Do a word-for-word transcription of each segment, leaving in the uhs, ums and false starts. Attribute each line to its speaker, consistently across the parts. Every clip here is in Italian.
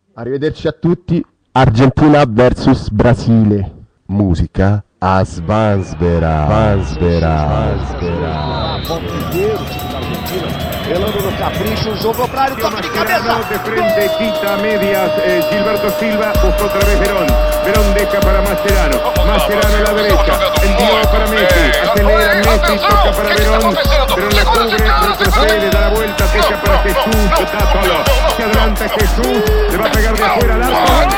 Speaker 1: Arrivederci a tutti. Argentina versus Brasile. Musica a Svansbera. Svansbera. Svansbera.
Speaker 2: Bom primeiro, time da Argentina. Elano no capricho, jogou pra área, toque de cabeça.
Speaker 3: De frente, quita medias, eh, Gilberto Silva, buscó otra vez Verón. Verón deja para Mascherano. Mascherano en la derecha, envió para Messi. Acelera Messi, toca para Verón. Verón la cubre, retrocede, da la vuelta, deja para Jesús. Está solo, se adelanta Jesús, le va a pegar de afuera al arco.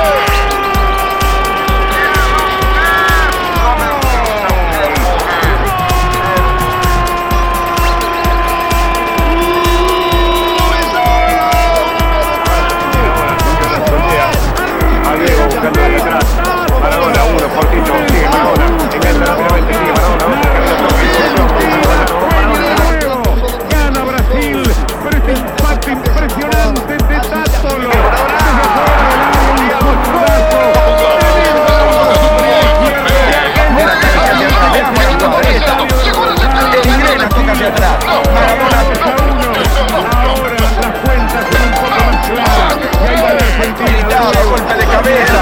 Speaker 3: Buscando de atrás, Maradona, uno, cortito, sigue Maradona, engancha rápidamente, sigue Maradona, gana Brasil, pero este empate impresionante de Tátolo, ahora las cuentas son un poco más claras, y ahí va la Argentina, golpe de cabeza.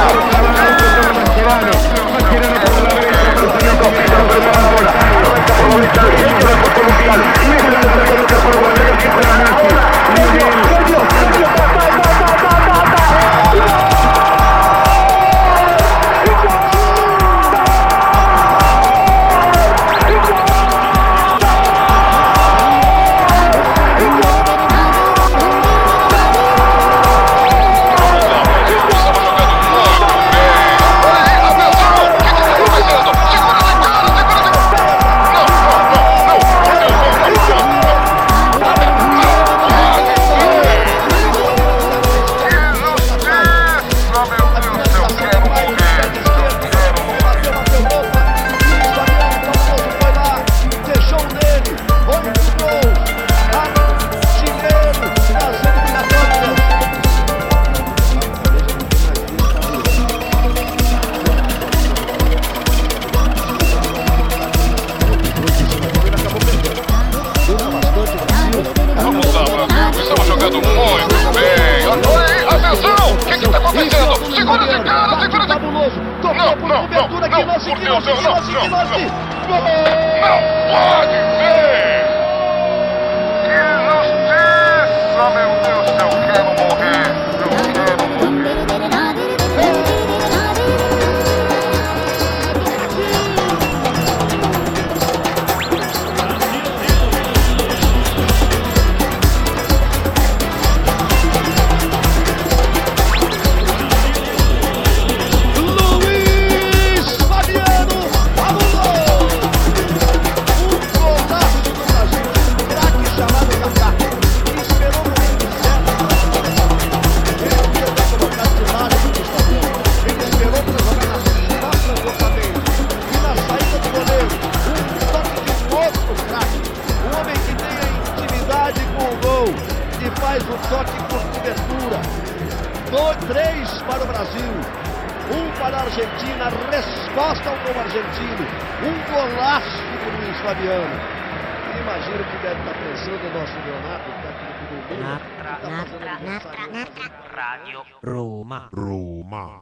Speaker 4: Roma, Roma,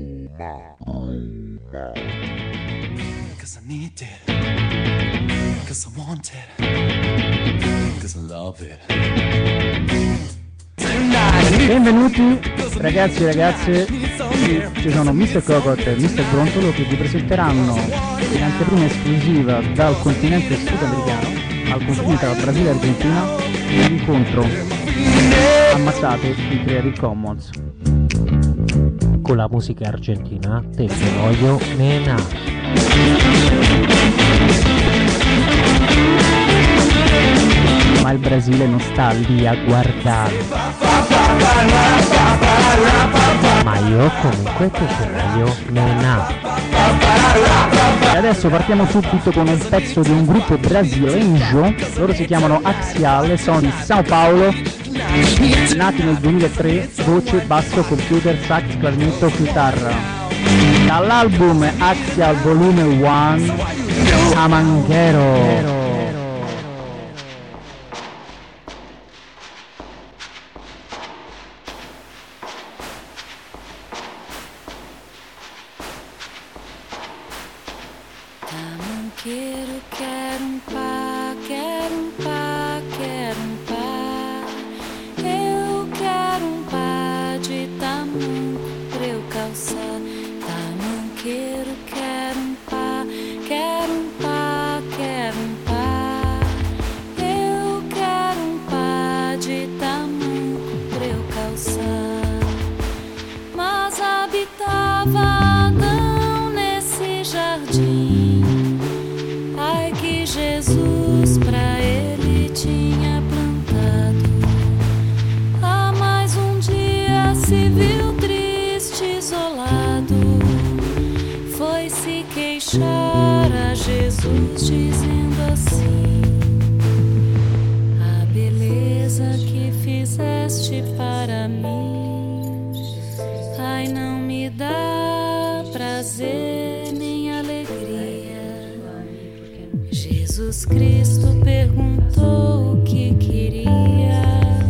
Speaker 4: Roma, Roma. Cause I need it, cause I want it, cause I love it.
Speaker 5: Benvenuti ragazzi e ragazze, ci sono mister Cocot e mister Brontolo che vi presenteranno in anteprima esclusiva dal continente sudamericano al confine tra Brasile e Argentina l'incontro ammazzate di Creative Commons con la musica argentina del Genoio Mena. Ma il Brasile non sta lì a guardare. Ma io comunque ti Genoio Mena. E adesso partiamo subito con un pezzo di un gruppo brasileño. Loro si chiamano Axial, sono di Sao Paulo, nati nel duemilatré, voce, basso, computer, sax, clarinetto, chitarra. Dall'album Axial Volume uno, Amanguero.
Speaker 6: Tamanqueiro quer um pá, quer um pá, quer um pá. Eu quero um pá de tamanco pra eu calçar. Tamanqueiro quer um pá, quer um pá, quer um pá. Eu quero um pá de tamanco pra eu calçar. Mas habitava Adão nesse jardim. Ai que Jesus pra ele tinha plantado. Ah, mais um dia se viu triste, isolado. Foi se queixar a Jesus dizendo assim: a beleza que fizeste para mim, ai não me dá prazer nem alegria. Jesus Cristo perguntou o que queria.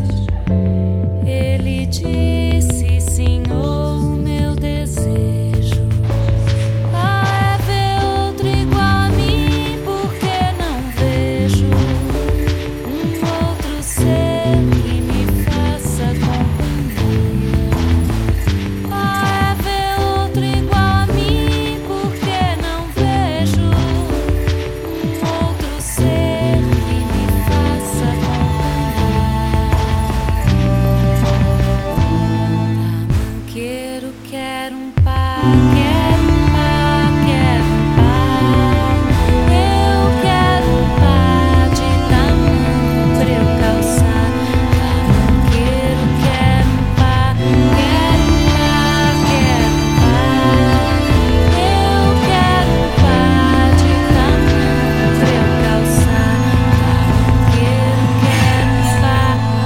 Speaker 6: Ele disse: Senhor, o meu desejo ah, é ver outro igual a mim, porque não vejo um outro ser que me faça companhia. Ah, é ver outro igual a mim, porque não vejo um outro ser que me faça companhia. Tamanqueiro quer um pá, quer um pá, quer um pá. Eu quero um pá de tamanco pra eu calçar. Tamanqueiro quer um pá, quer um pá, quer um pá. Eu quero um pá de tamanco pra eu calçar. Tamanqueiro quer um pá.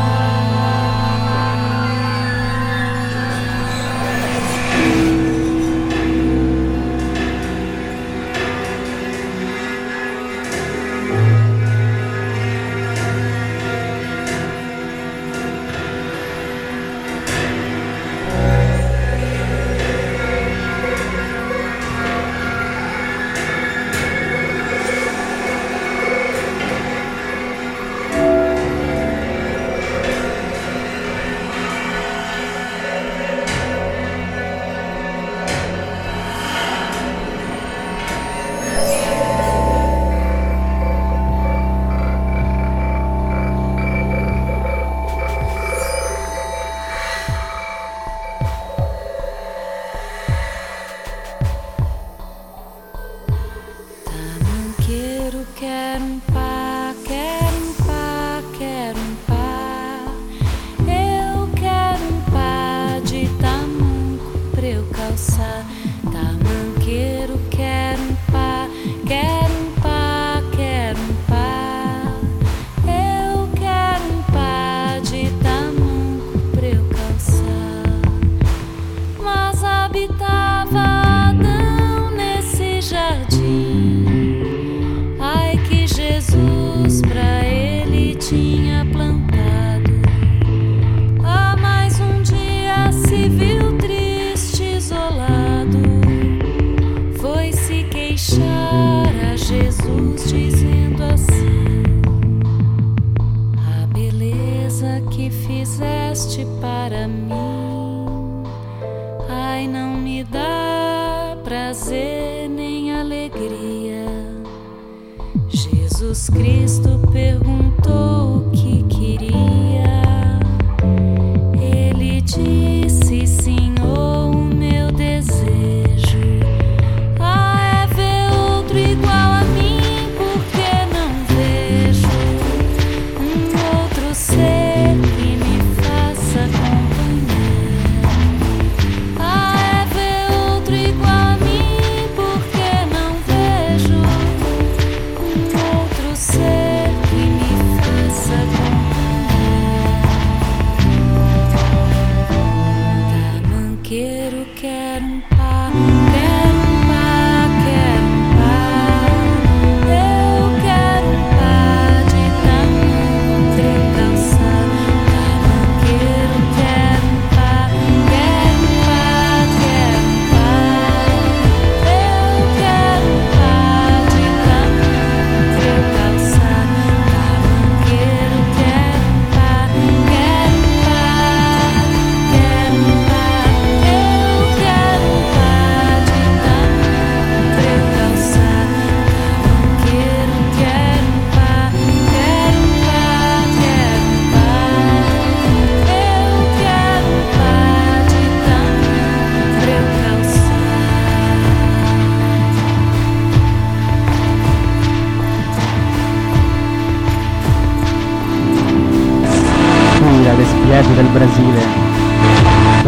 Speaker 6: Tamanqueiro quer um pá, quer um pá, quer um pá. Eu quero um pá de tamanco pra eu calçar. Tamanqueiro quer um pá, quer um pá, quer um pá. Eu quero um pá de tamanco pra eu calçar. Mas habitava Adão nesse jardim. Ai que Jesus pra ele tinha plantado. Ah, mais um dia se viu triste, isolado. Foi se queixar a Jesus dizendo assim: a beleza que fizeste para mim, ai não me dá prazer nem alegria. Jesus Cristo perguntou o que queria. Ele disse: Senhor, o meu desejo ah, é ver outro igual a mim, porque não vejo um outro ser que me faça companhia. Ah, é ver outro igual a mim, porque não vejo um outro ser que me faça companhia.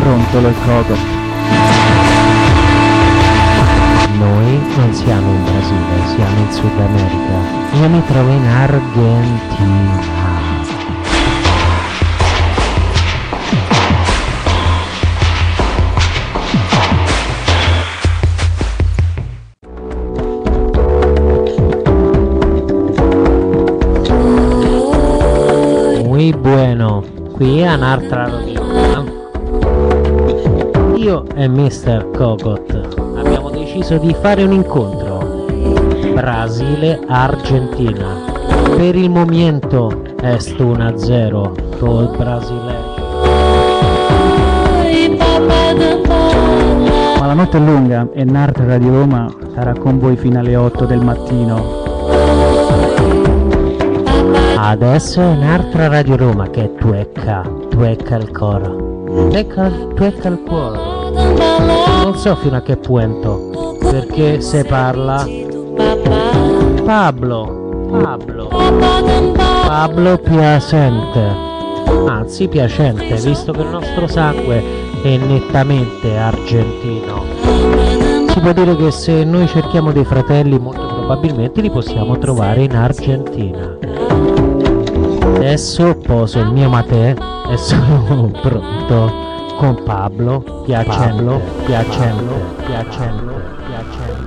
Speaker 5: Brontolo e Coco.
Speaker 7: Noi non siamo in Brasile, siamo in Sud America. Io mi trovo in Argentina. Muy bueno, qui è un'altra rovina. Io e mister Cogot abbiamo deciso di fare un incontro Brasile-Argentina. Per il momento è uno a zero col Brasile.
Speaker 5: Ma la notte è lunga e Nart Radio Roma sarà con voi fino alle otto del mattino.
Speaker 7: Adesso è un'altra Radio Roma che tuecca, tuecca il coro, tuecca, tuecca il cuore. Non so fino a che punto, perché se parla Pablo, Pablo, Pablo piacente, anzi piacente, visto che il nostro sangue è nettamente argentino. Si può dire che se noi cerchiamo dei fratelli molto probabilmente li possiamo trovare in Argentina. Adesso poso il mio matè e sono pronto con Pablo, piacendo, piacendo, piacendo, piacendo,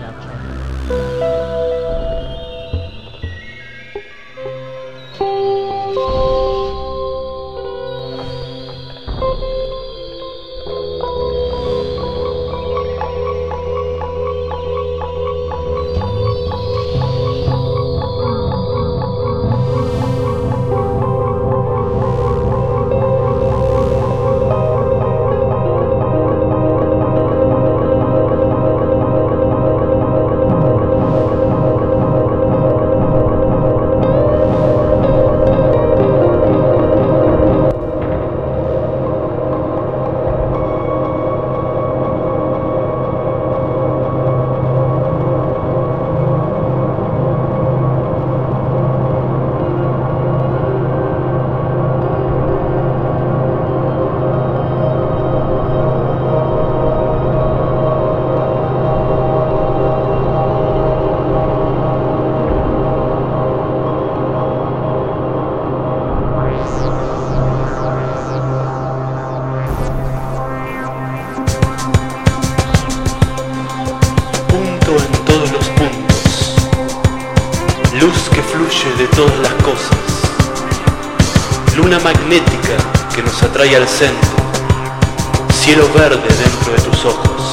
Speaker 8: magnética que nos atrae al centro, cielo verde dentro de tus ojos,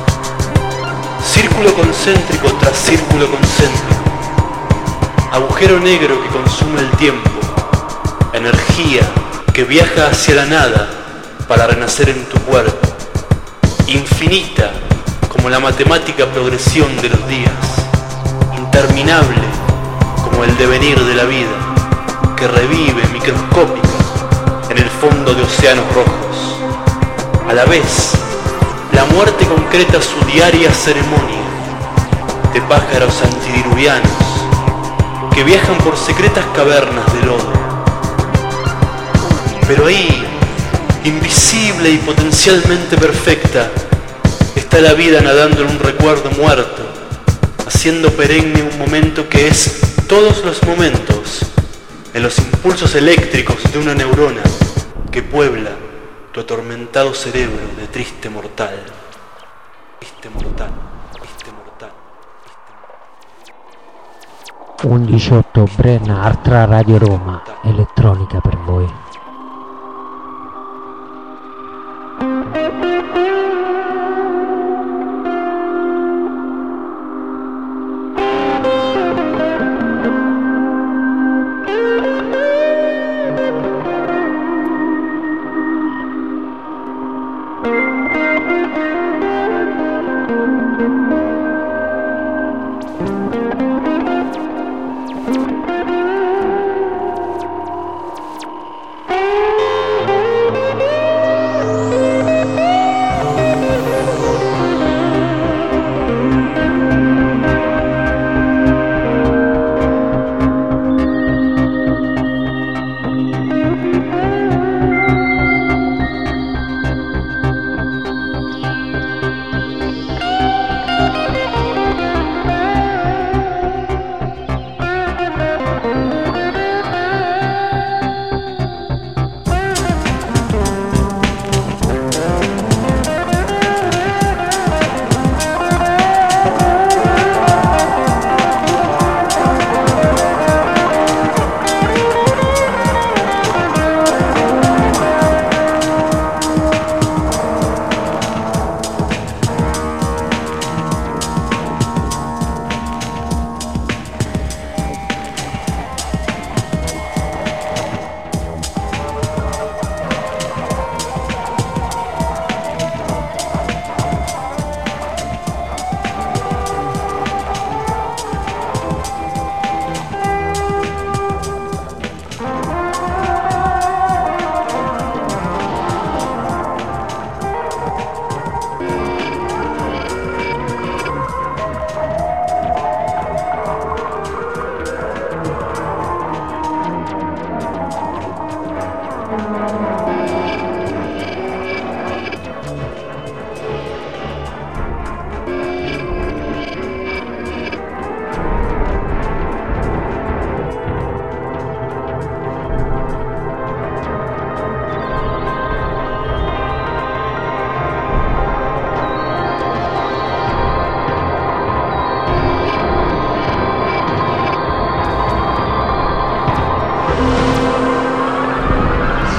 Speaker 8: círculo concéntrico tras círculo concéntrico, agujero negro que consume el tiempo, energía que viaja hacia la nada para renacer en tu cuerpo, infinita como la matemática progresión de los días, interminable como el devenir de la vida, que revive microscópica en el fondo de océanos rojos. A la vez, la muerte concreta su diaria ceremonia de pájaros antidiluvianos que viajan por secretas cavernas de lodo. Pero ahí, invisible y potencialmente perfecta, está la vida nadando en un recuerdo muerto, haciendo perenne un momento que es todos los momentos, en los impulsos eléctricos de una neurona que puebla tu atormentado cerebro de triste mortal. Triste mortal, triste mortal, triste mortal.
Speaker 7: undici ottobre, un'altra Radio Roma, elettronica per voi.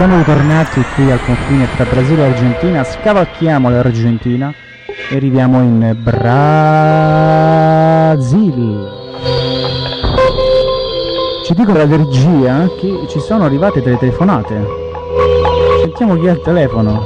Speaker 5: siamo ritornati qui al confine tra Brasile e Argentina, scavalchiamo l'Argentina e arriviamo in Brasile. Ci dicono dalla regia che ci sono arrivate delle telefonate. Sentiamo chi è al telefono.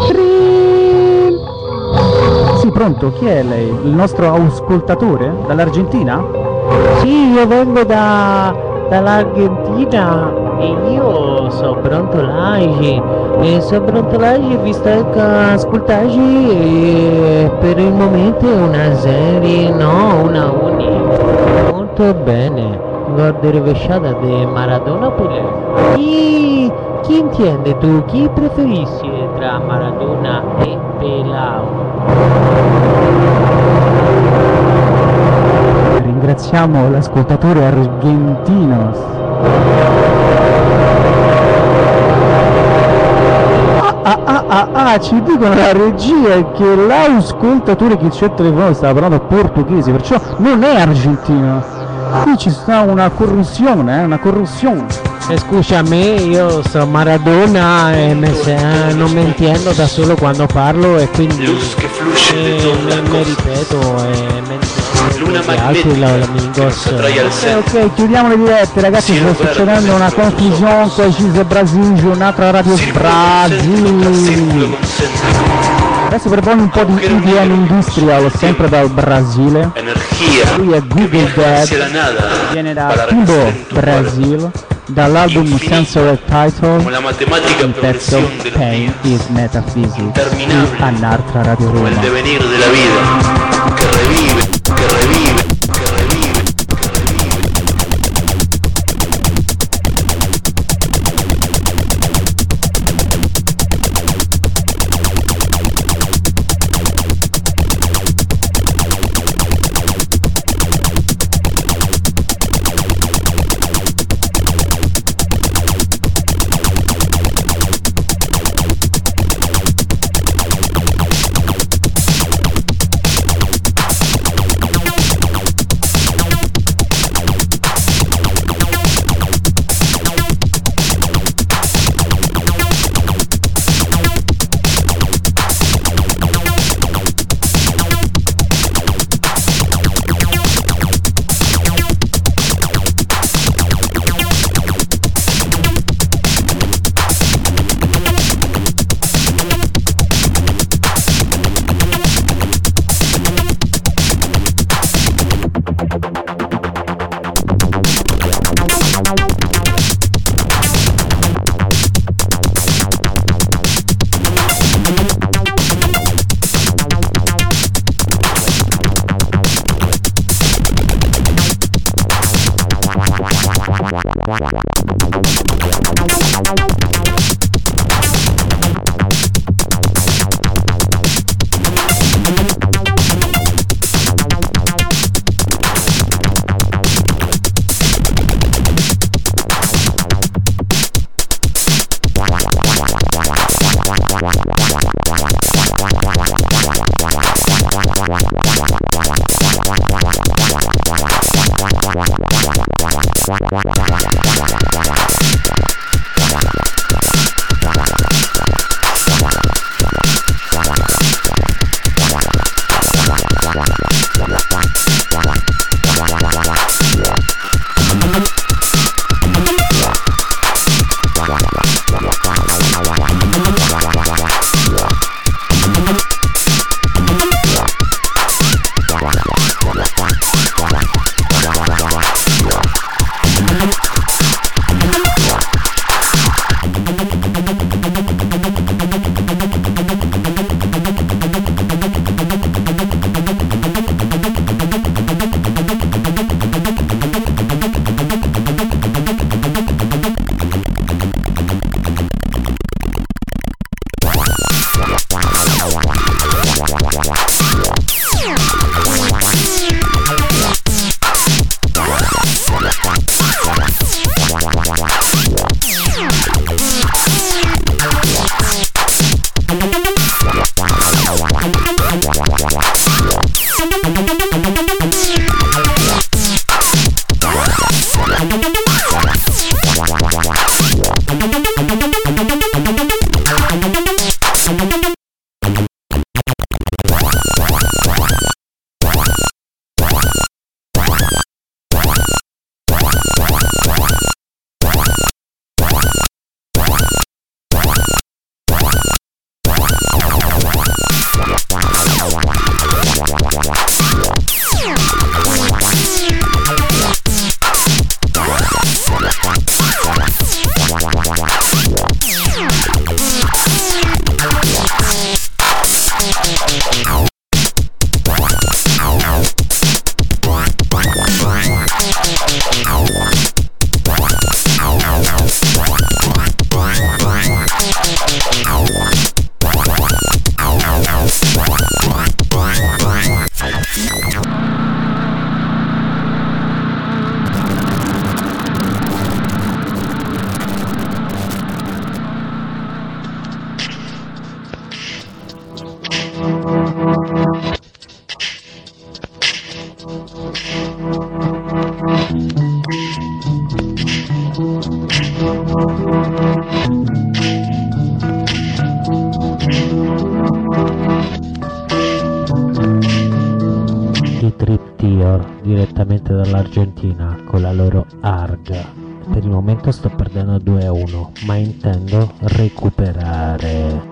Speaker 5: Sì, pronto, chi è lei? Il nostro ascoltatore dall'Argentina?
Speaker 7: Sì, io vengo da, dall'Argentina e io sono Brontolagi e sono Brontolagi vi sto a ascoltare e per il momento è una serie, no, una uni. Molto bene, guarda rovesciata di Maradona pure. Chi, chi intende tu? Chi preferisci tra Maradona e Pelao?
Speaker 5: Ringraziamo l'ascoltatore argentino. Ah, ah, ah, ah, ah, ci dicono la regia che l'ascoltatore che c'è al telefono stava parlando portoghese, perciò non è argentino. Qui ci sta una corruzione, eh, una corruzione.
Speaker 7: Eh, scusa, a me io sono Maradona e me se, eh, non mi intendo da solo quando parlo e quindi
Speaker 8: Luz que fluye de
Speaker 7: eh,
Speaker 8: todas
Speaker 7: me,
Speaker 8: las
Speaker 7: me
Speaker 8: cosas.
Speaker 7: ripeto e me
Speaker 8: Luna
Speaker 7: gli altri
Speaker 8: magnética
Speaker 7: los
Speaker 8: que nos
Speaker 7: amigos.
Speaker 8: atrae al
Speaker 5: Ok,
Speaker 8: centro.
Speaker 5: ok, chiudiamo le dirette ragazzi,
Speaker 8: Cielo
Speaker 5: sta
Speaker 8: verde
Speaker 5: succedendo una
Speaker 8: dentro
Speaker 5: confusione
Speaker 8: nosotros.
Speaker 5: qua ci da Brasile, giornata radio
Speaker 8: Círculo concéntrico tras círculo
Speaker 5: Brasile.
Speaker 8: concéntrico.
Speaker 5: Adesso propone un po' di E D M industrial, sempre dal Brasile.
Speaker 8: Energía
Speaker 5: Lui è
Speaker 8: que
Speaker 5: Google
Speaker 8: viaja hacia la
Speaker 5: Dead,
Speaker 8: nada
Speaker 5: viene da
Speaker 8: para
Speaker 5: Timbo,
Speaker 8: renacer en tu cuerpo.
Speaker 5: Brasil, dall'album
Speaker 8: Infinito,
Speaker 5: Sensory Title,
Speaker 8: como la matemática
Speaker 5: il pezzo
Speaker 8: progresión de los
Speaker 5: Pain
Speaker 8: días,
Speaker 5: is Metaphysics,
Speaker 8: interminable,
Speaker 5: qui a Nartra Radio
Speaker 8: como el
Speaker 5: Roma.
Speaker 8: devenir de la vida, que revive, que revive, que revive, que revive.
Speaker 4: Thank you.
Speaker 7: Trip Tior direttamente dall'Argentina con la loro Arga. Per il momento sto perdendo due a uno, ma intendo recuperare.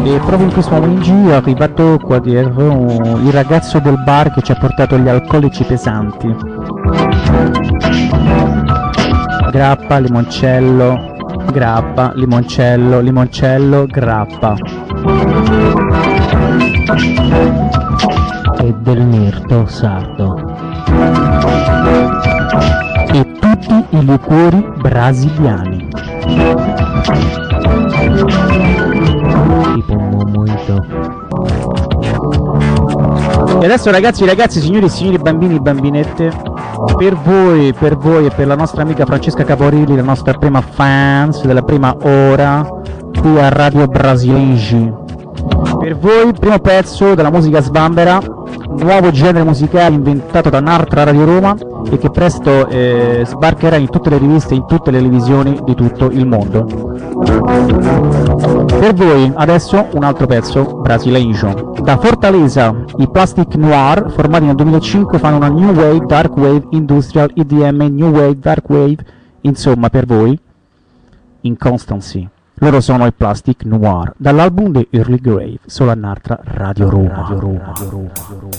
Speaker 5: E proprio in questo momento è arrivato qua dietro il ragazzo del bar che ci ha portato gli alcolici pesanti. Grappa, limoncello, grappa, limoncello, limoncello, grappa.
Speaker 7: E del mirto sardo.
Speaker 5: E tutti i liquori brasiliani.
Speaker 7: Tipo un momento.
Speaker 5: E adesso ragazzi, ragazzi, signori e signori, bambini e bambinette, per voi, per voi e per la nostra amica Francesca Caporilli, la nostra prima fans della prima ora qui a Radio Brasilegi, per voi primo pezzo della musica Sbambera, nuovo genere musicale inventato da un'altra Radio Roma e che presto eh, sbarcherà in tutte le riviste e in tutte le televisioni di tutto il mondo. Per voi adesso un altro pezzo brasileiro. Da Fortaleza i Plastic Noir, formati nel duemilacinque, fanno una New Wave, Dark Wave, Industrial, E D M, New Wave, Dark Wave, insomma per voi Inconstancy. Loro sono i Plastic Noir, dall'album The Early Grave, solo a un'altra Radio Roma. Radio Roma, Radio Roma, Radio Roma.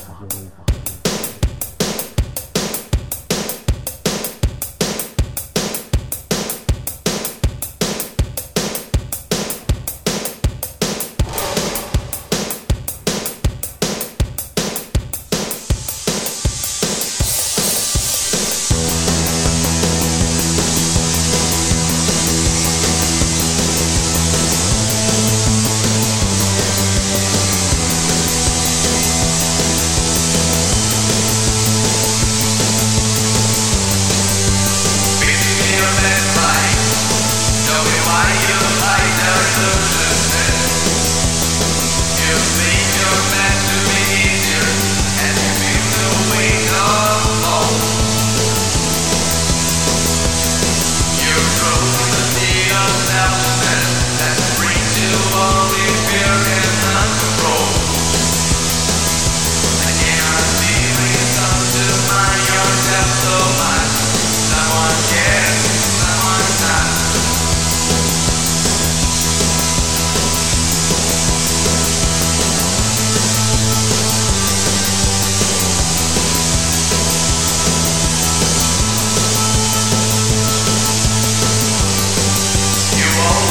Speaker 9: You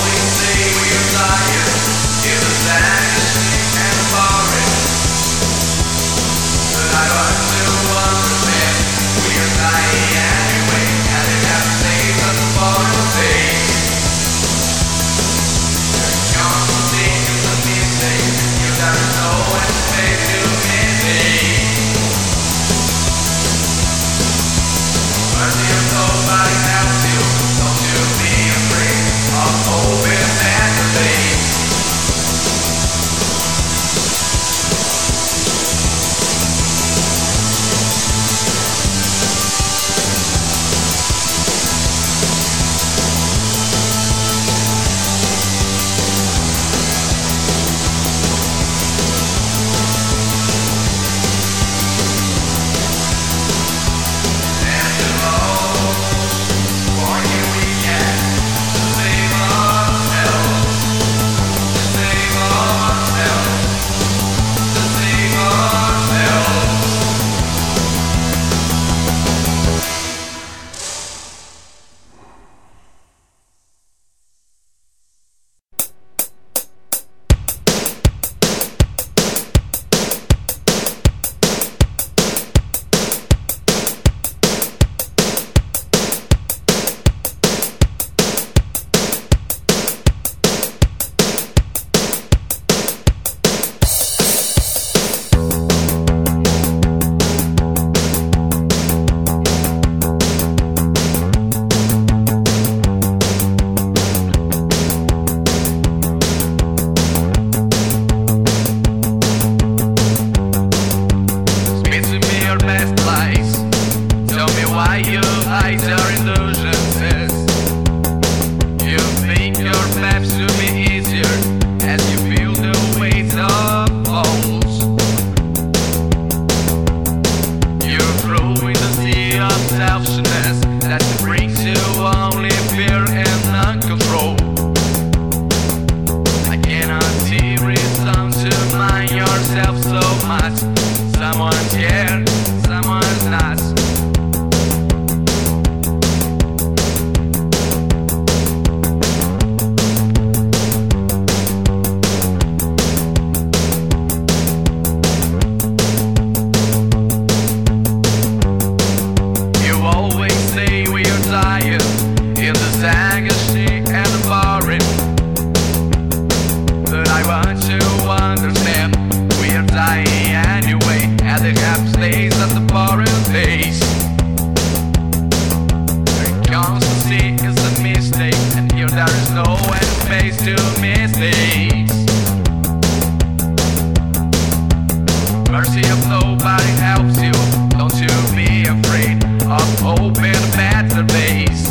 Speaker 9: care, someone's not. You always say we are tired in this agony and the boring, but I want to understand we are dying anyway, at the happy days and the boring days. Constancy is a mistake, and here there is no end space to mistakes. Mercy of nobody helps you, don't you be afraid of hoping a better days.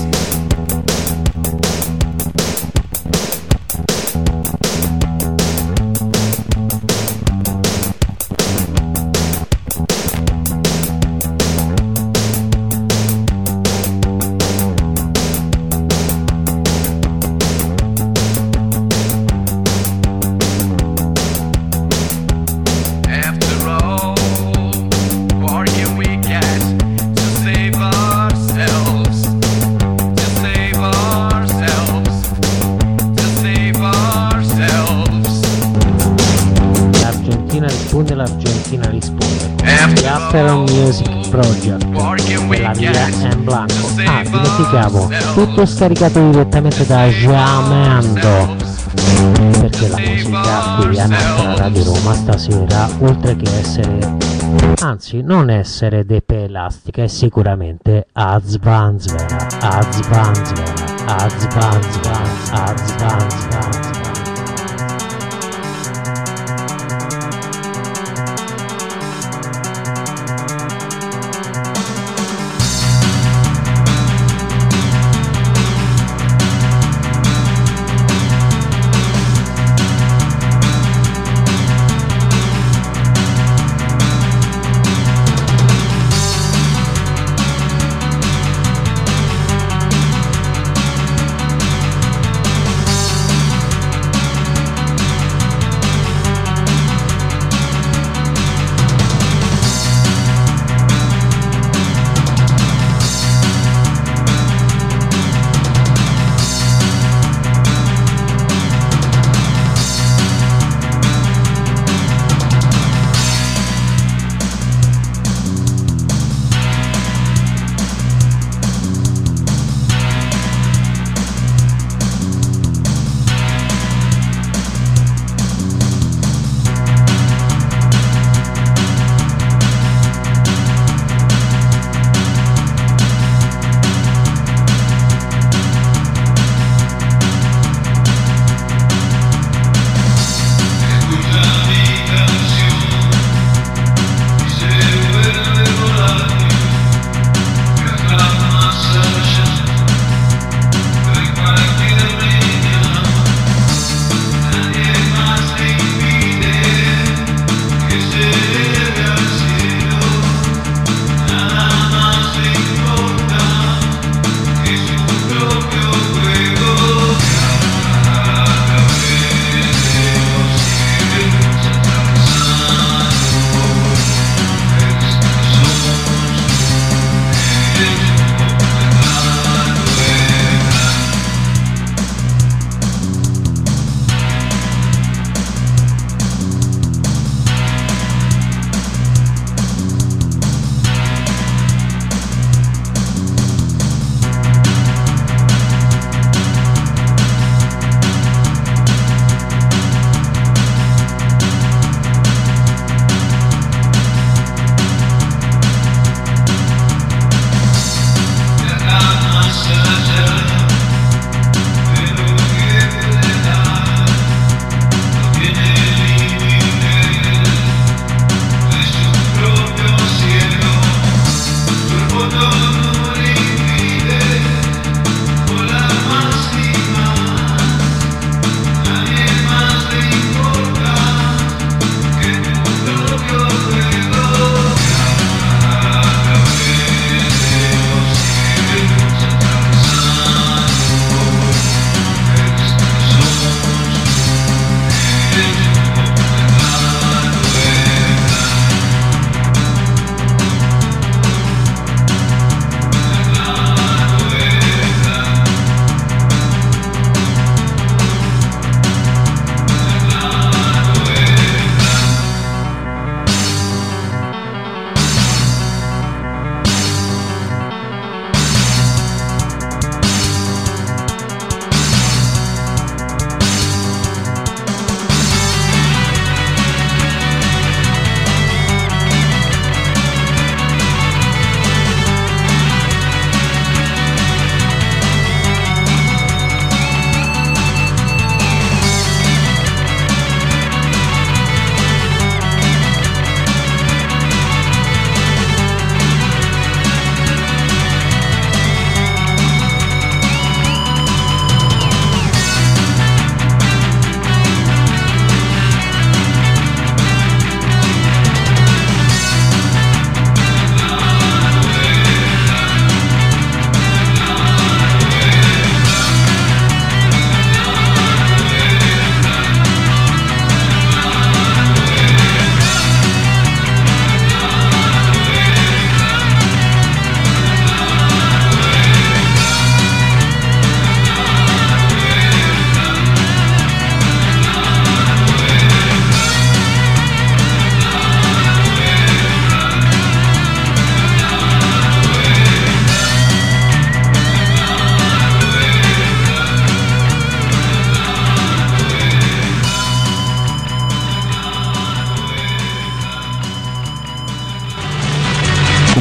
Speaker 9: After all, what can we get to save ourselves? To save ourselves. To save ourselves.
Speaker 7: L'Argentina risponde, l'Argentina risponde. The After Music Project della via en Blanco. Ah, dimenticavo, tutto scaricato direttamente da Jamendo, perché la musica qui a nostra Radio Roma stasera, oltre che essere, anzi non essere depe elastica, è sicuramente azvanzvera, azvanzvera, azvanzvera, azvanzvera.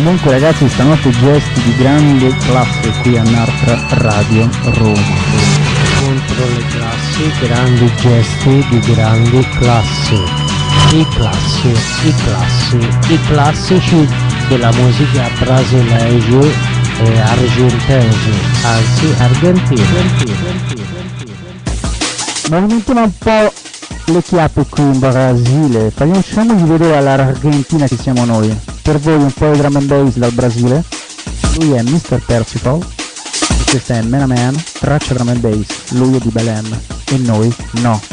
Speaker 5: Comunque ragazzi, stanotte gesti di grande classe qui a Nartra Radio Roma.
Speaker 7: Contro le classi, grandi gesti di grandi classi. I classi, i classi, i classici della musica brasilese e argentese, anzi argentini.
Speaker 5: Movimentiamo un po' le chiappe qui in Brasile, facciamogli vedere all'Argentina chi siamo noi. Per voi un po' di drum and bass dal Brasile. Lui è mister Percival e questa è Man a Man, traccia drum and bass. Lui è di Belém e noi no.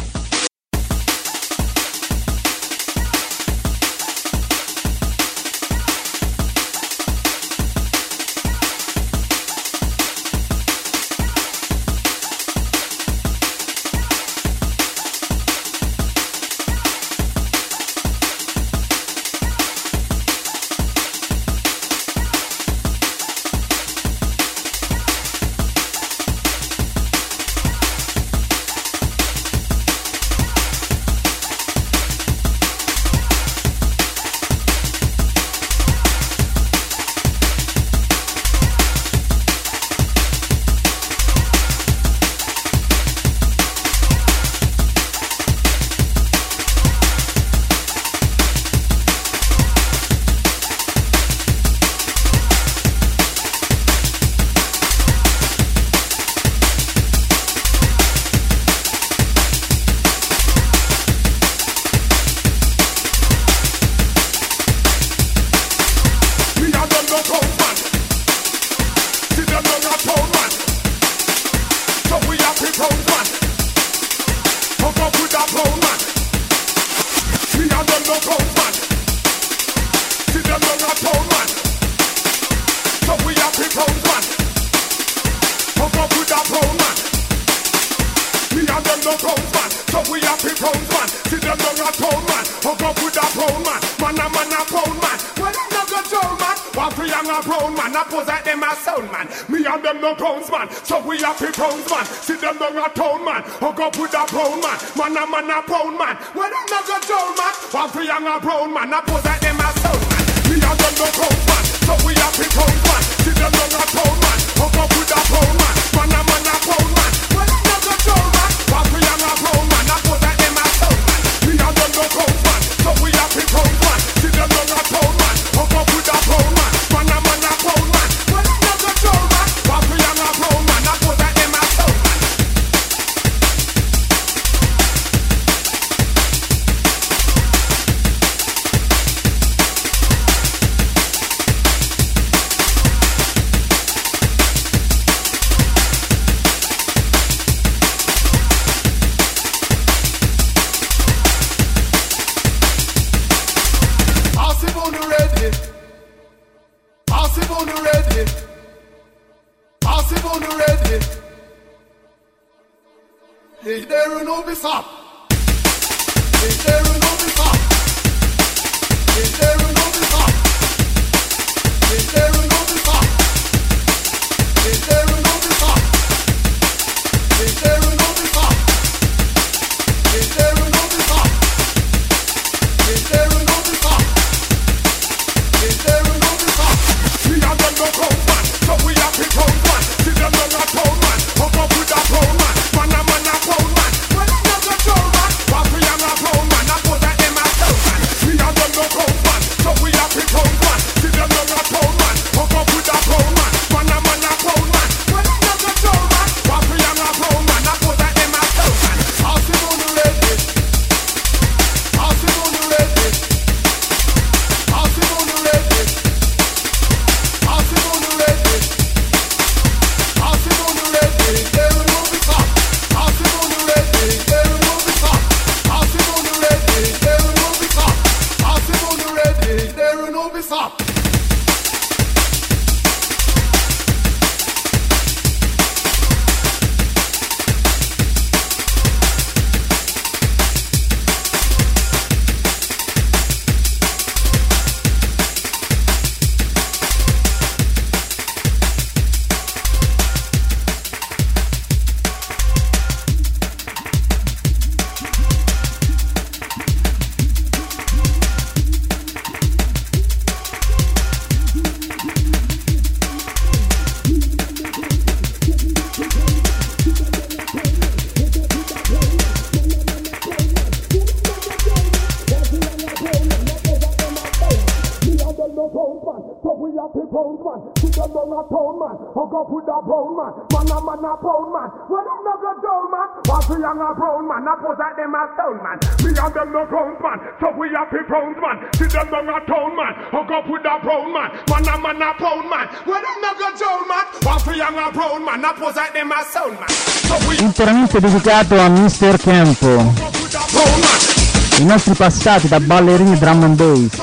Speaker 10: up with a brown man. Man a man a pound man. Well, them no go down man. But we young a brown man. I pose like them a stone man. Me and them no ground man. So we have a brown man. See them down a town man. Hook up with a brown man. Man a man a pound man. Well, them no go down man. But we young a brown man. I pose like them a stone man. So we
Speaker 5: Interamente dedicato a mister Campo. I nostri passati da ballerini drum and bass.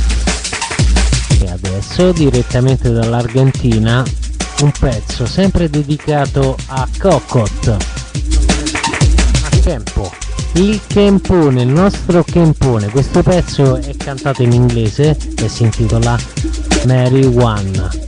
Speaker 7: E adesso direttamente dall'Argentina un pezzo sempre dedicato a Cocot, a Campo, il Campone, il nostro Campone. Questo pezzo è cantato in inglese e si intitola Mary One.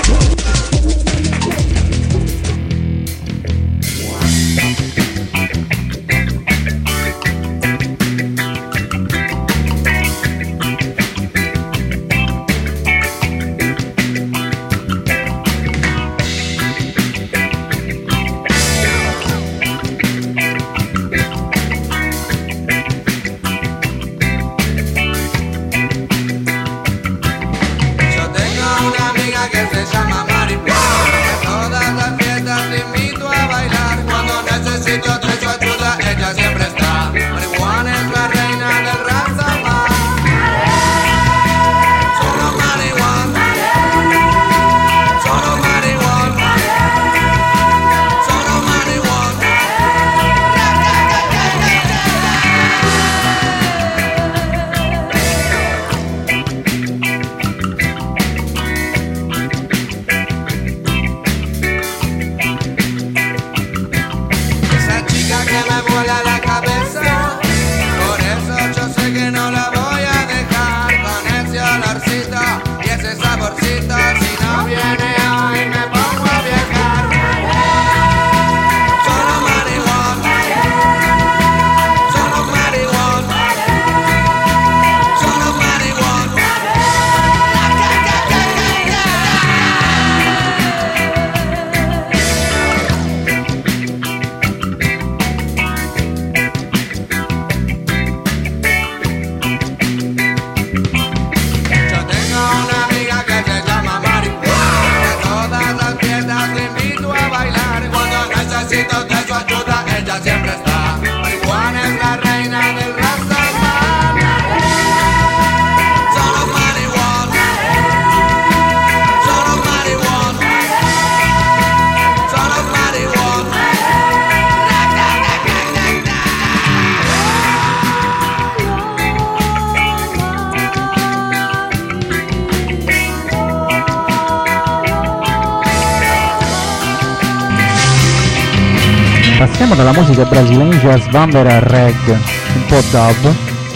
Speaker 5: Passiamo dalla musica brasiliana a Svanbera reggae, un po' dub,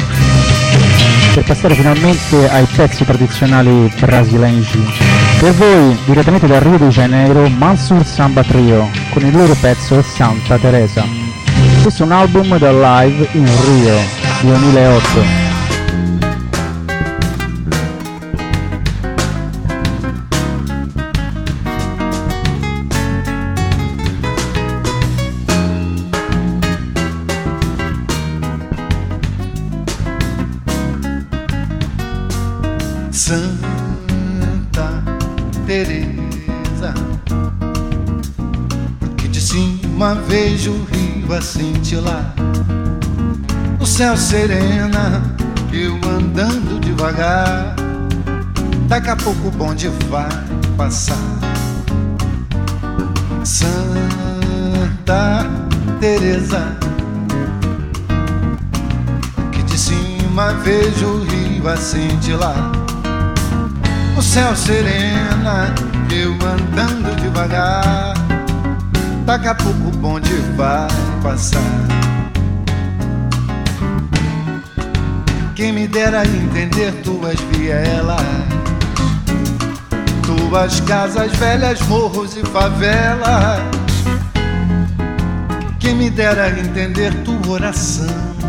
Speaker 5: per passare finalmente ai pezzi tradizionali brasiliani. Per voi, direttamente da Rio de Janeiro, Mansur Samba Trio, con il loro pezzo Santa Teresa. Questo è un album da live in Rio, duemilaotto.
Speaker 11: Santa Teresa, que de cima vejo o rio a cintilar, o céu serena, eu andando devagar, daqui a pouco o bonde vai passar. Santa Teresa, que de cima vejo o rio a cintilar, o céu serena, eu andando devagar, daqui a pouco o bonde vai passar. Quem me dera entender tuas vielas, tuas casas velhas, morros e favelas. Quem me dera entender tua oração.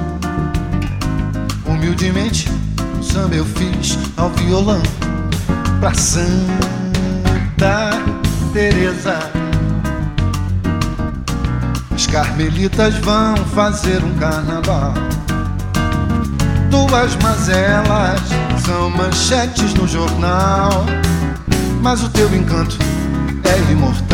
Speaker 11: Humildemente, o samba eu fiz ao violão pra Santa Teresa. As carmelitas vão fazer um carnaval. Tuas mazelas são manchetes no jornal, mas o teu encanto é imortal.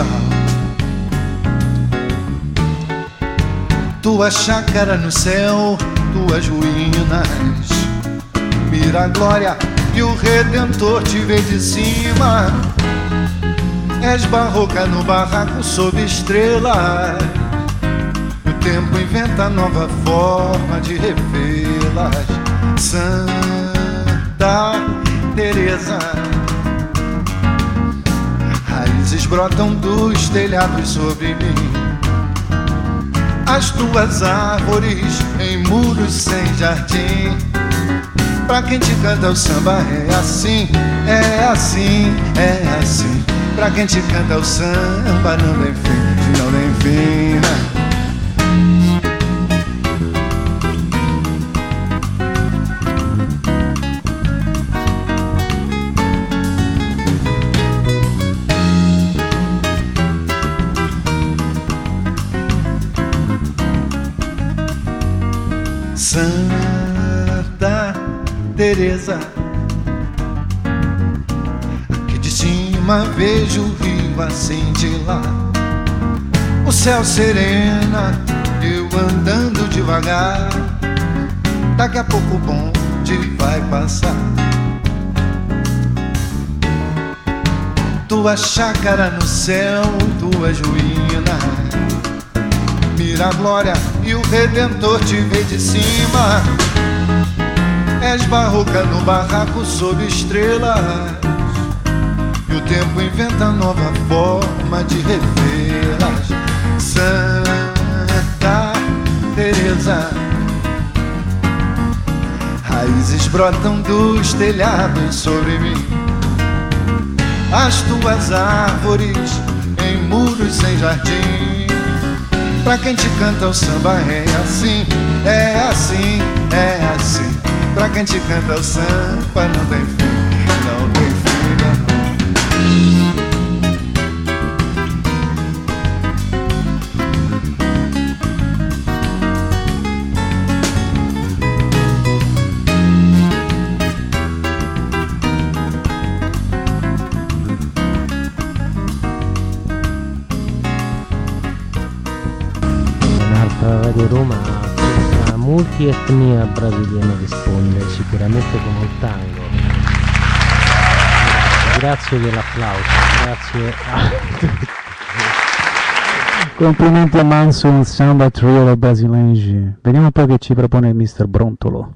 Speaker 11: Tua chácara no céu, tuas ruínas, mira a glória e o Redentor te vê de cima. És barroca no barraco sob estrelas, o tempo inventa nova forma de revê-las. Santa Teresa, raízes brotam dos telhados sobre mim. As tuas árvores em muros sem jardim. Pra quem te canta o samba é assim, é assim, é assim. Pra quem te canta o samba não tem fim, não tem fim, né? Santa Teresa, aqui de cima vejo o rio assim de lá. O céu serena, eu andando devagar. Daqui a pouco o bonde vai passar. Tua chácara no céu, tuas ruínas, mira a glória e o Redentor te vê de cima. És barroca no barraco sob estrelas, e o tempo inventa nova forma de revê-las. Santa Teresa, raízes brotam dos telhados sobre mim. As tuas árvores em muros sem jardim. Pra quem te canta o samba é assim, é assim, é assim. Pra quem te canta o samba não tem fim, não tem fim, não.
Speaker 7: Radio Roma, la multietnia brasiliana risponde sicuramente con il tango. Grazie, grazie dell'applauso, grazie a tutti.
Speaker 5: Complimenti a Manso, un samba trio brasiliense. Vediamo un po' che ci propone il mister Brontolo.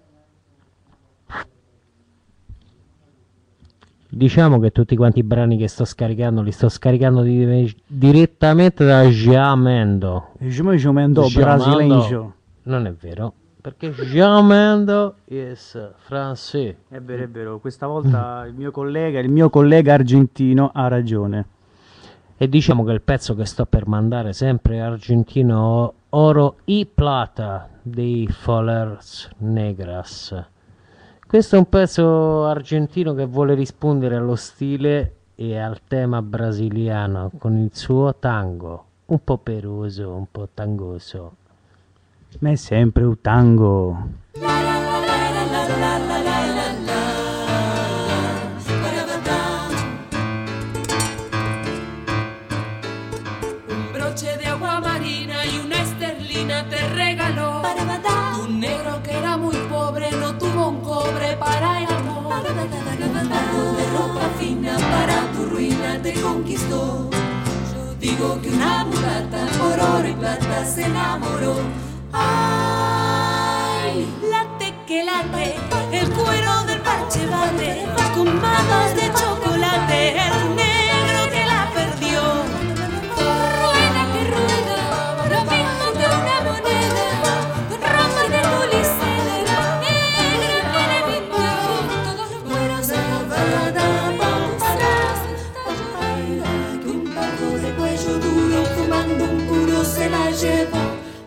Speaker 7: Diciamo che tutti quanti i brani che sto scaricando li sto scaricando di, direttamente da Jamendo.
Speaker 5: Jamendo brasiliano.
Speaker 7: Non è vero, perché Jamendo è francese.
Speaker 5: È vero, è vero, questa volta il mio collega, il mio collega argentino ha ragione.
Speaker 7: E diciamo che il pezzo che sto per mandare sempre argentino, Oro y Plata dei Follers Negras. Questo è un pezzo argentino che vuole rispondere allo stile e al tema brasiliano con il suo tango, un po' peroso, un po' tangoso.
Speaker 5: Ma è sempre un tango.
Speaker 6: Un broche de agua marina y una esterlina te regaló. Un negro que era muy pobre no tuvo un cobre para el amor. Algo de ropa fina para tu ruina te conquistó. Yo digo que una mulata por oro y plata se enamoró. Ay, late que late, el cuero del parche bate, con mangas de chocolate, el negro que la perdió. Rueda que rueda, lo mismo que una moneda, con ropa de policera, negra que le mintió. Todos los cueros de lavada, pausadas, que un pardo de cuello duro, fumando un puro se la llevó.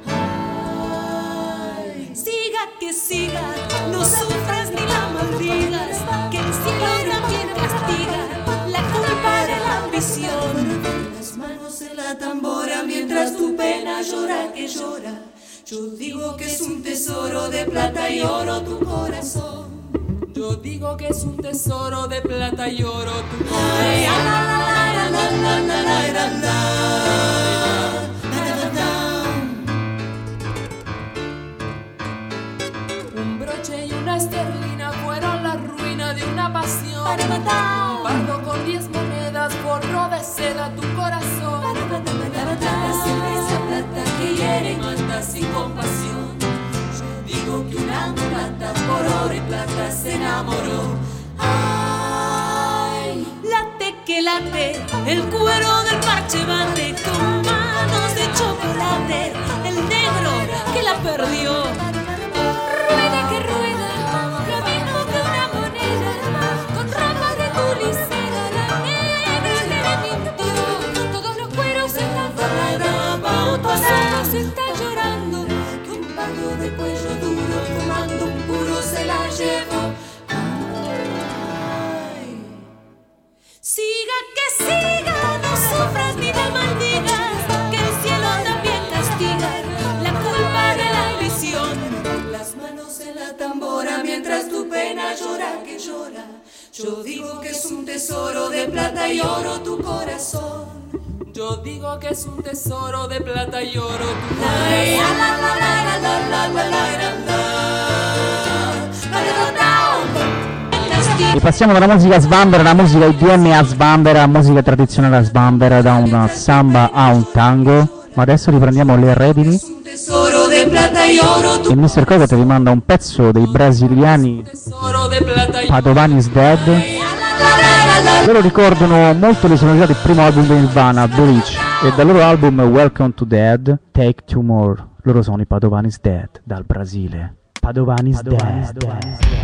Speaker 6: Que siga, no sufras ni la maldigas, que el cielo también castiga la culpa de la ambición. Las manos en la tambora mientras tu pena llora que llora. Yo digo que es un tesoro de plata y oro tu corazón. Yo digo que es un tesoro de plata y oro tu corazón. Ay, la, la, la, la, la, la.
Speaker 12: Un broche y una esterlina fueron la ruina de una pasión. Un bardo con diez monedas forró de seda tu corazón. La cerveza plata que hiere y mata sin compasión. Yo digo que una mulata por oro y plata se enamoró. Ay, late que late, el cuero del parche bate con manos de chocolate. El negro que la perdió. Rueda que rueda, camino de una moneda, con ropa de tu licera, la negra que le mintió. Todos los cueros están fuera, tus ojos están llorando, que un pago de cuello duro fumando un puro se la llevó. Ay. Siga que siga, no sufras ni te maldigas, que el cielo también castiga la culpa de la visión. Las manos en la tambora mientras tu pena llora que llora. Yo digo que es un tesoro de plata y oro tu corazón. Yo digo que es un tesoro de plata y oro tu
Speaker 5: E passiamo dalla musica svambera, la musica I D M a svambera, musica tradizionale a svambera, da una samba a un tango. Ma adesso riprendiamo le redini. E mister Cocotte vi manda un pezzo dei brasiliani Padovani's Dead. Loro ricordano molto le sonorità del primo album di Nirvana, The Reach, e dal loro album Welcome to Dead, Take Two More. Loro sono i Padovani's Dead dal Brasile. Padovani's, Padovani's Dead. Padovani's Dead.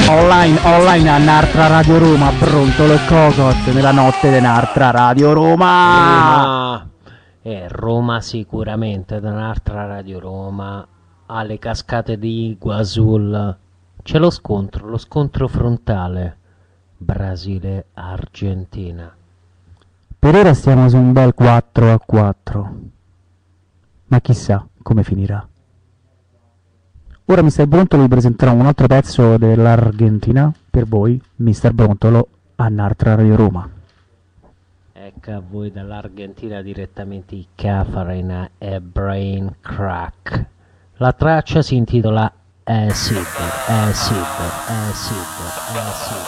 Speaker 5: Online, online a Nartra Radio Roma, Brontolo e Cogot nella notte di Nartra Radio Roma.
Speaker 7: Roma. Eh, Roma sicuramente, da Nartra Radio Roma alle cascate di Iguazul. C'è lo scontro, lo scontro frontale Brasile-Argentina.
Speaker 5: Per ora stiamo su un bel quattro a quattro, ma chissà come finirà. Ora mister Brontolo vi presenterà un altro pezzo dell'Argentina per voi, mister Brontolo a Nartra Radio Roma.
Speaker 7: Ecco a voi dall'Argentina direttamente i Cafarina e Brain Crack. La traccia si intitola Acid, Acid, Acid, Acid.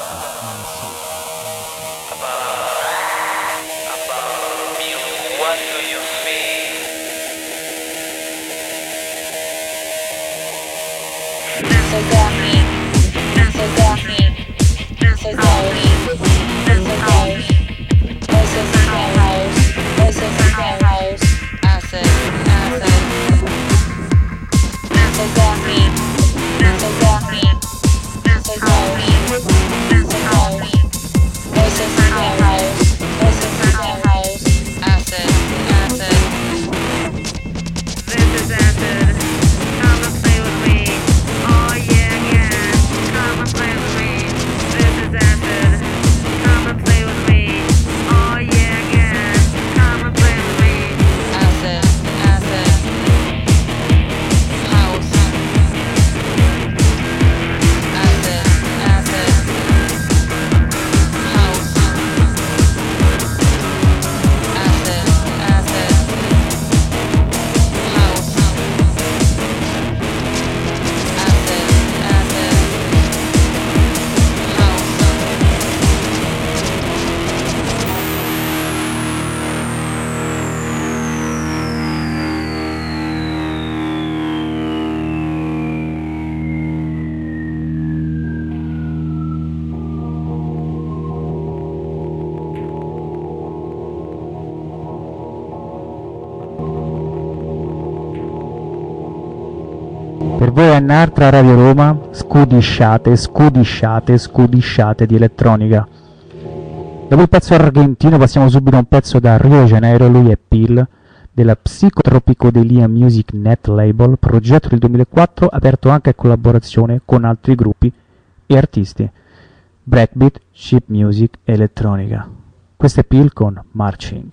Speaker 5: Per voi a Nartra Radio Roma, scudisciate, scudisciate, scudisciate di elettronica. Dopo il pezzo argentino passiamo subito a un pezzo da Rio de Janeiro, lui è Pil, della Psicotropicodelia Music Net Label, progetto del duemilaquattro aperto anche a collaborazione con altri gruppi e artisti. Breakbeat, chip music e elettronica. Questo è Pil con Marching.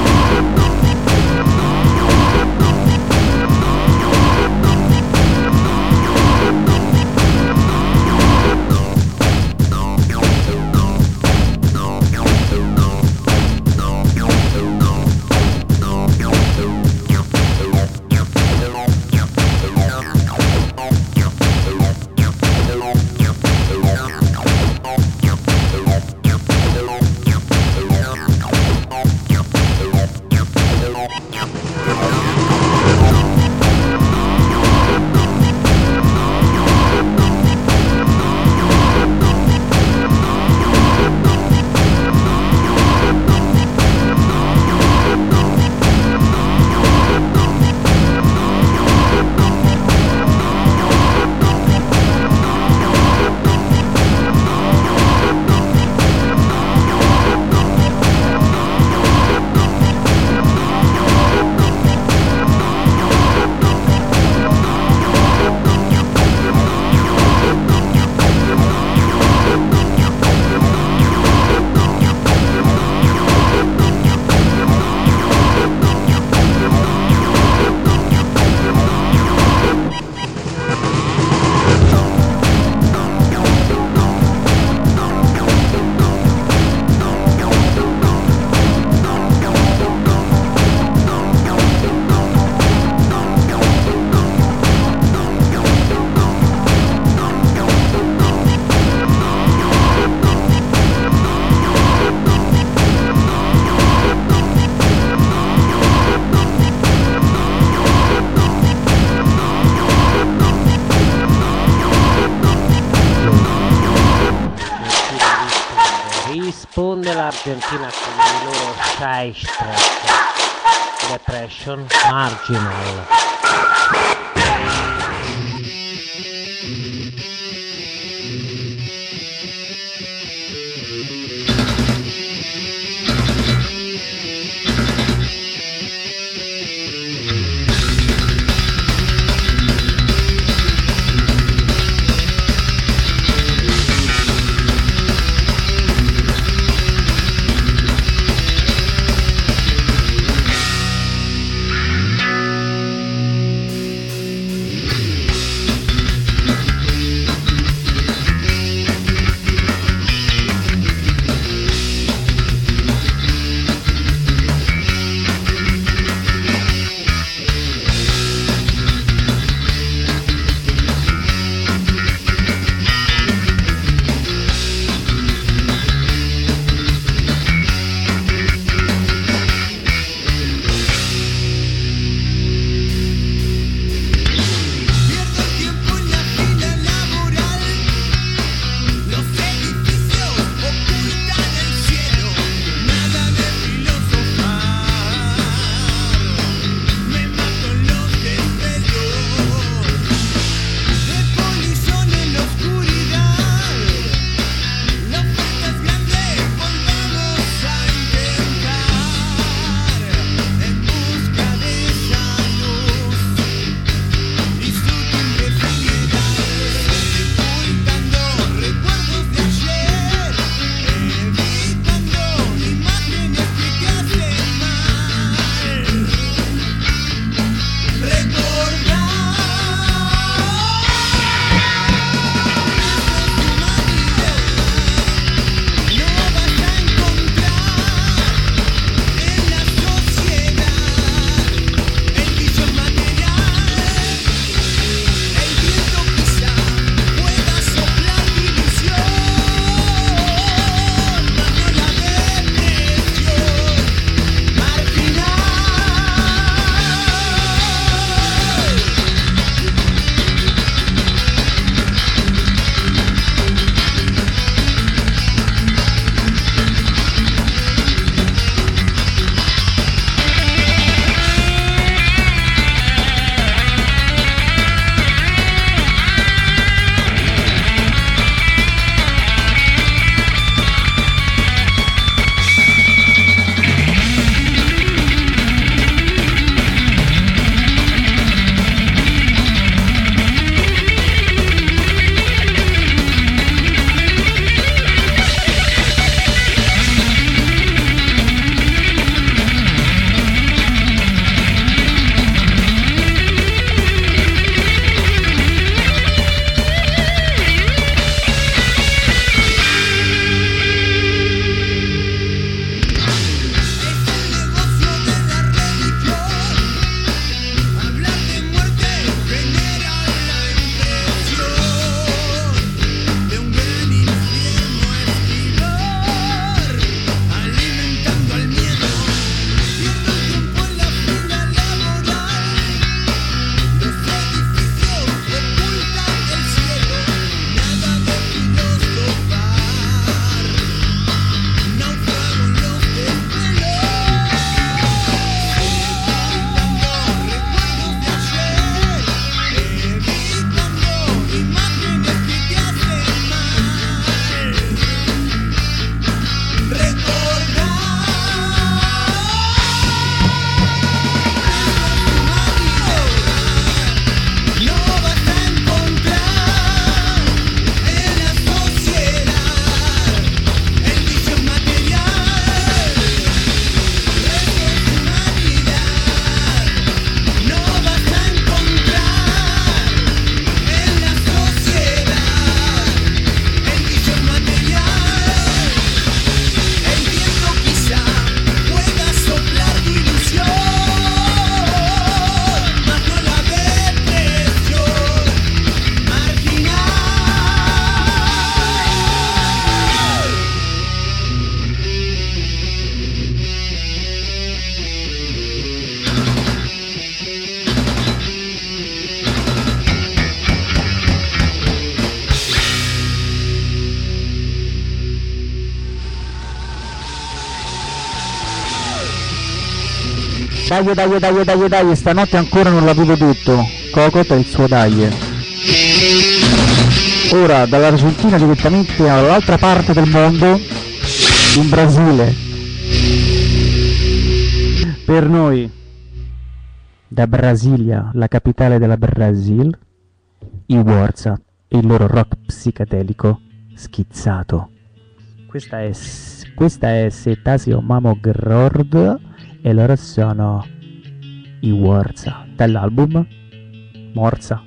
Speaker 6: We'll be right back.
Speaker 7: Argentina con i loro Scheissdreck, Depression, Marginal.
Speaker 5: Dai, dai, dai, dai, dai, stanotte ancora non l'avevo detto. Cocot è il suo dai. Ora dall'Argentina direttamente all'altra parte del mondo, in Brasile. Per noi, da Brasilia, la capitale della Brasil, i Warza e il loro rock psichedelico schizzato. Questa è, questa è Cetasio Mamogrord e loro sono i Warza dall'album Morza.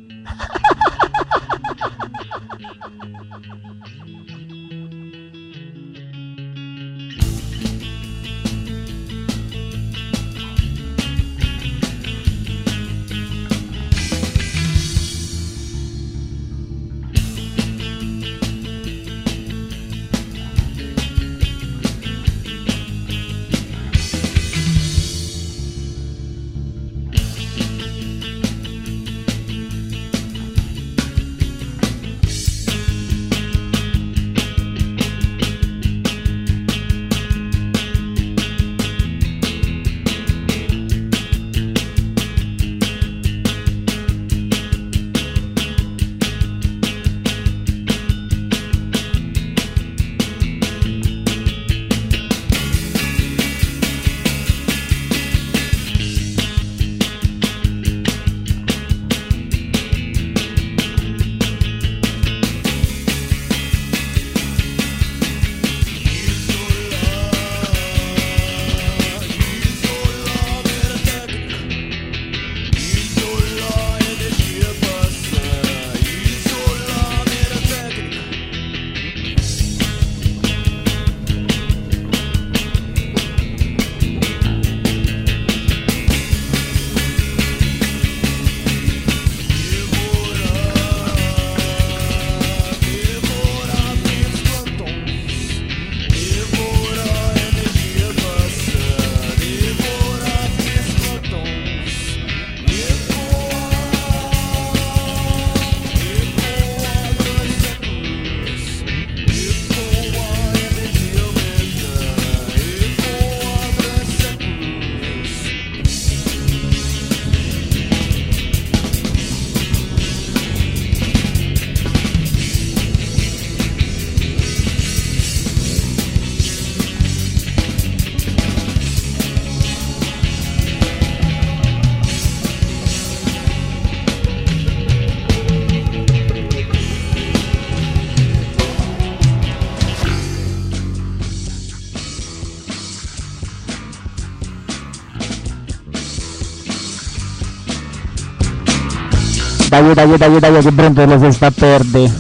Speaker 5: Dai, dai, dai, dai, che Brontolo si sta a perdere.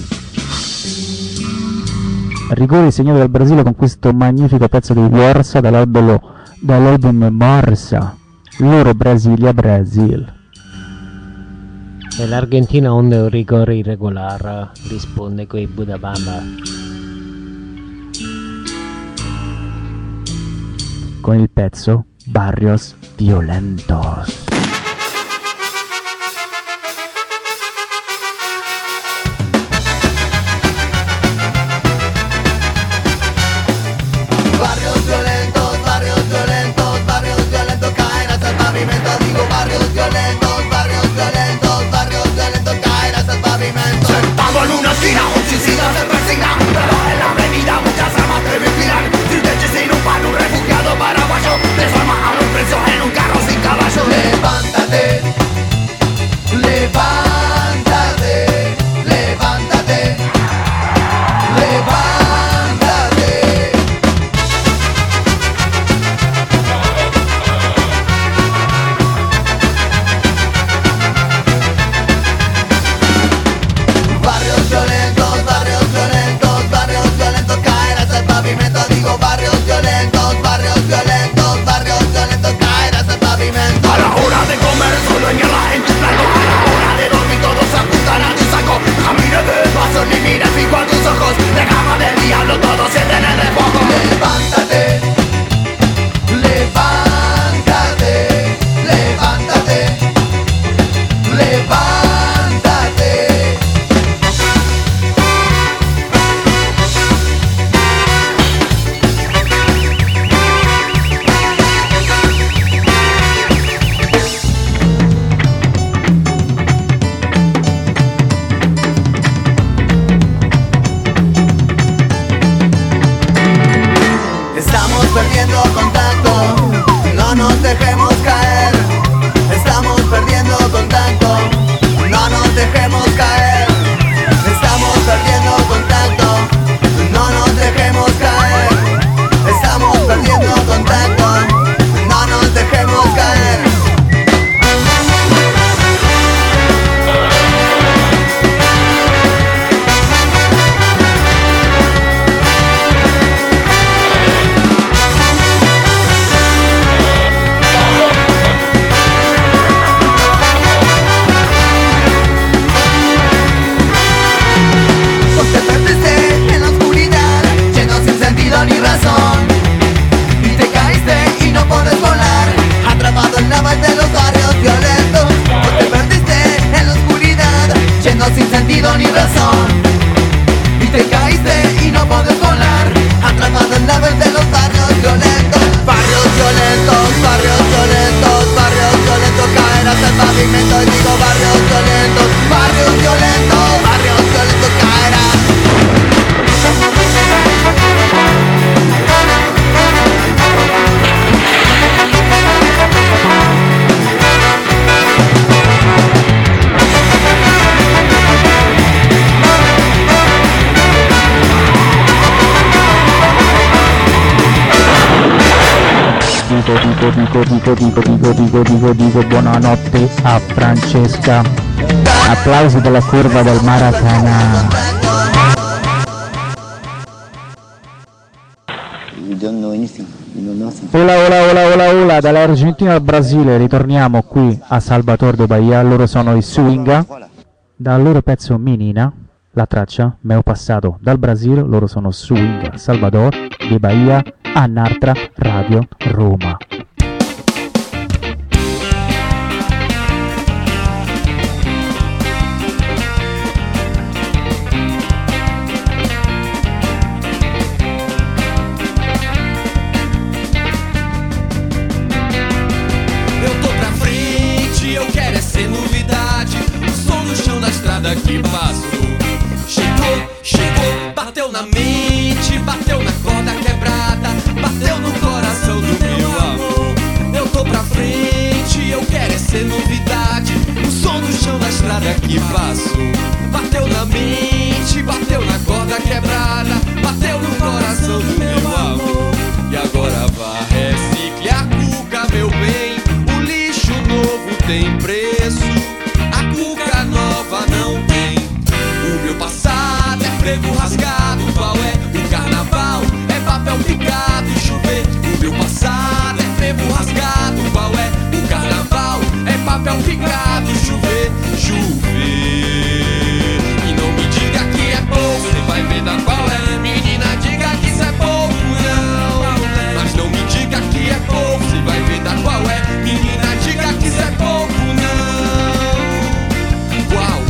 Speaker 5: Rigore segnato dal Brasile con questo magnifico pezzo di Warza dall'album, dall'album Morsa. Loro Brasilia Brasil.
Speaker 7: E l'Argentina onde un rigore irregolare, risponde coi Budabamba.
Speaker 5: Con il pezzo Barrios Violentos.
Speaker 13: Desarma a los presos en un carro sin caballo.
Speaker 5: dico, dico, dico, dico, dico, dico, dico, buonanotte a Francesca. Applausi dalla curva del Maracanã. Ola ola ola ola ola, dall'Argentina al Brasile, ritorniamo qui a Salvador de Bahia, loro sono i Swinga, dal loro pezzo Menina, la traccia Meu Passato, dal Brasile, loro sono Swinga, Salvador de Bahia, a Nartra Radio Roma.
Speaker 13: Que passou, chegou, chegou, bateu na mente, bateu na corda quebrada, bateu no coração do meu amor. Eu tô pra frente, eu quero é ser novidade. O som do chão da estrada que passou, bateu na mente, bateu na corda quebrada, bateu no coração do meu amor. E agora vá reciclar a cuca, meu bem. O lixo novo tem preço, a cuca nova não tem. O meu passado é prego rasgado, qual é o carnaval? É papel picado e chover. O meu passado é prego rasgado, qual é o carnaval? É papel picado e chover, chover. E não me diga que é pouco, você vai ver da qual é. Menina, diga que isso é pouco, não. Mas não me diga que é pouco, você vai ver da qual é. Menina, diga que isso é pouco, não. Qual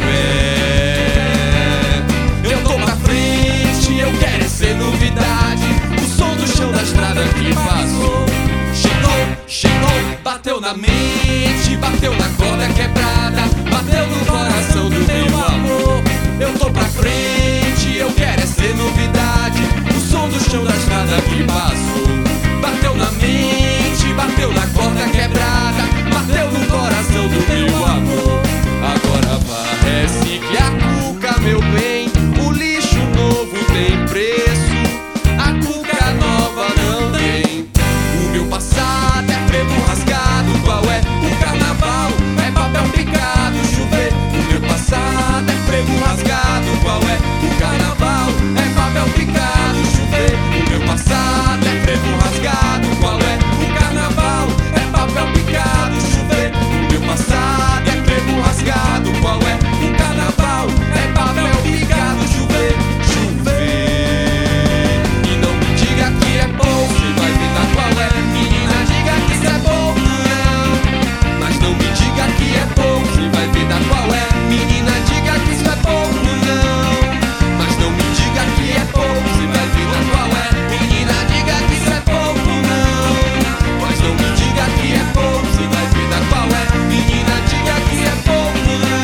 Speaker 13: é? Eu tô pra frente, eu quero é ser novidade. O som do chão da estrada que passou, chegou, chegou, bateu na mente, bateu na corda quebrada, bateu no coração do meu amor. Eu tô pra frente, eu quero é ser novidade. O som do chão da estrada que passou, bateu na mente, bateu na corda quebrada, bateu no coração do meu amor. Agora vá reciclar a cuca, meu bem. O lixo novo tem preço, a cuca nova não tem. O meu passado é prego rasgado, qual é o carnaval? É papel picado, chover. O meu passado é prego rasgado, qual é o carnaval? É papel picado, chover. O meu passado é prego rasgado, qual é o carnaval? É papel picado, chover. O meu passado é prego rasgado, qual é o carnaval? É papel picado, chover, chover. E não me diga que é pouco, você vai ver da qual é. Menina, diga que isso é pouco, não. Mas não me diga que é pouco, você vai ver da qual é. Menina, diga que isso é pouco, não. Mas não me diga que é pouco, você vai ver da qual é. Menina, diga que isso é pouco, não. Mas não me diga que é pouco, você vai ver da qual é. Menina, diga que é pouco, não.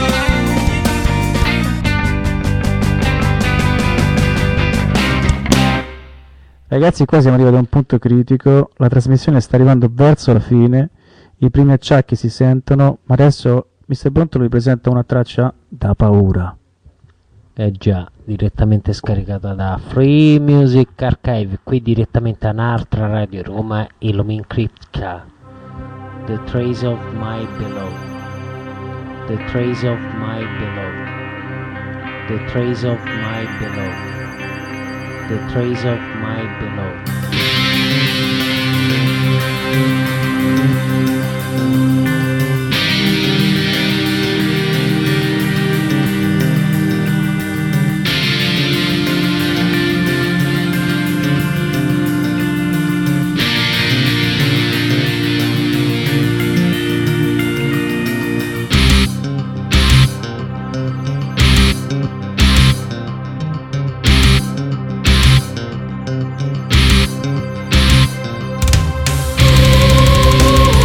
Speaker 5: Ragazzi, qua siamo arrivati a un punto critico, la trasmissione sta arrivando verso la fine, i primi acciacchi si sentono, ma adesso mister Brontolo vi presenta una traccia da paura.
Speaker 7: Eh già, direttamente scaricata da Free Music Archive, qui direttamente a Nartra Radio Roma, Illumin Cryptica. The Trace of My Beloved. The Trace of My Beloved. The Trace of My Beloved. The Trace of My Beloved.
Speaker 12: Oh,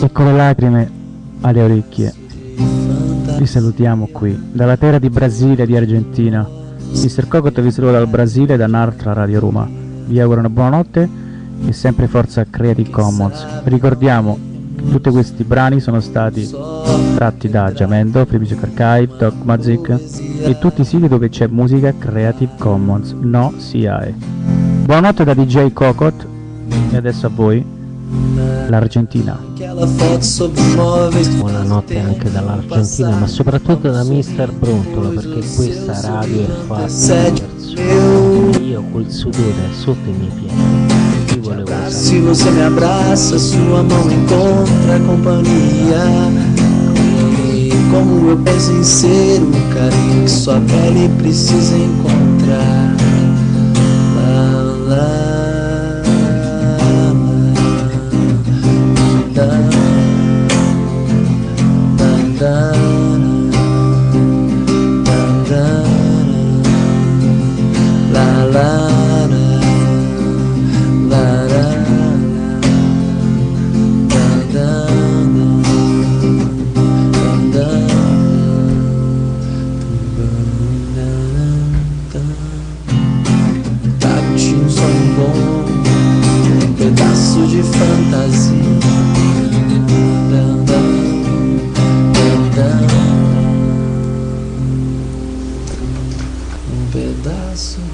Speaker 5: e con le lacrime alle orecchie vi salutiamo qui dalla terra di Brasile e di Argentina. mister Cocot vi saluta dal Brasile e da Nartra Radio Roma. Vi auguro una buonanotte e sempre forza Creative Commons. Ricordiamo che tutti questi brani sono stati tratti da Jamendo, Free Music Archive, Dog Magic e tutti i siti dove c'è musica Creative Commons, no C I. Buonanotte da D J Cocot e adesso a voi l'Argentina.
Speaker 7: Buonanotte anche dall'Argentina, ma soprattutto da mister Brontolo, perché questa radio è fatta diverso. Io col sudore sotto i miei piedi vi volevo
Speaker 14: Se você me abraça, sua mão encontra companhia. E como eu penso em ser o carinho que sua pele precisa encontrar. La, la. Pedaço